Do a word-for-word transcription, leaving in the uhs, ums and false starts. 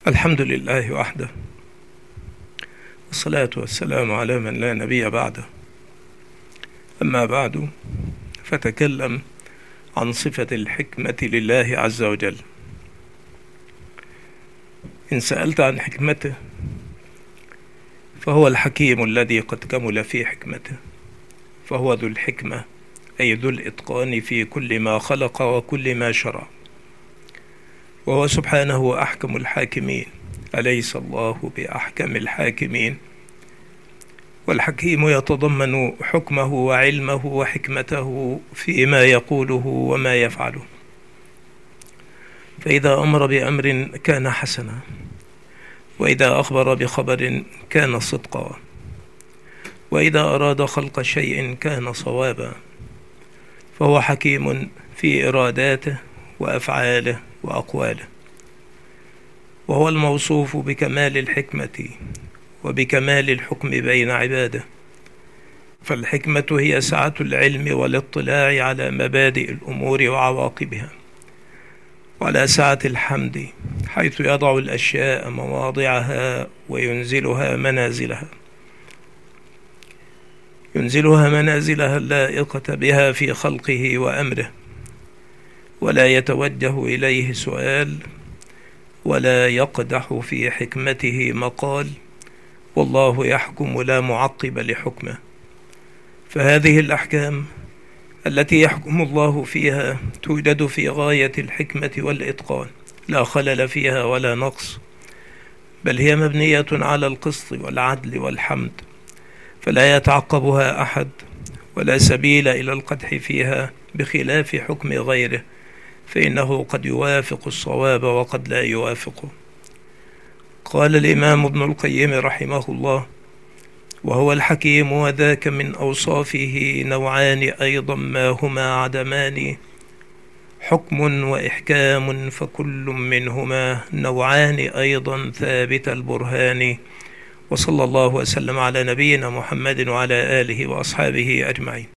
الحمد لله وحده، والصلاة والسلام على من لا نبي بعده. أما بعد، فتكلم عن صفة الحكمة لله عز وجل. إن سألت عن حكمته فهو الحكيم الذي قد كمل في حكمته، فهو ذو الحكمة أي ذو الإتقان في كل ما خلق وكل ما شرع، وهو سبحانه أحكم الحاكمين، أليس الله بأحكم الحاكمين؟ والحكيم يتضمن حكمه وعلمه وحكمته فيما يقوله وما يفعله. فإذا أمر بأمر كان حسنا، وإذا أخبر بخبر كان صدقا، وإذا أراد خلق شيء كان صوابا. فهو حكيم في إراداته وأفعاله وأقواله، وهو الموصوف بكمال الحكمة وبكمال الحكم بين عباده. فالحكمة هي سعة العلم والاطلاع على مبادئ الأمور وعواقبها، وعلى سعة الحمد حيث يضع الأشياء مواضعها وينزلها منازلها ينزلها منازلها اللائقة بها في خلقه وأمره، ولا يتوجه إليه سؤال، ولا يقدح في حكمته مقال، والله يحكم لا معقب لحكمه. فهذه الأحكام التي يحكم الله فيها توجد في غاية الحكمة والإتقان، لا خلل فيها ولا نقص، بل هي مبنية على القسط والعدل والحمد، فلا يتعقبها أحد، ولا سبيل إلى القدح فيها بخلاف حكم غيره، فإنه قد يوافق الصواب وقد لا يوافقه. قال الإمام ابن القيم رحمه الله: وهو الحكيم، وذاك من أوصافه نوعان أيضا ما هما عدمان، حكم وإحكام، فكل منهما نوعان أيضا ثابت البرهان. وصلى الله وسلم على نبينا محمد وعلى آله وأصحابه أجمعين.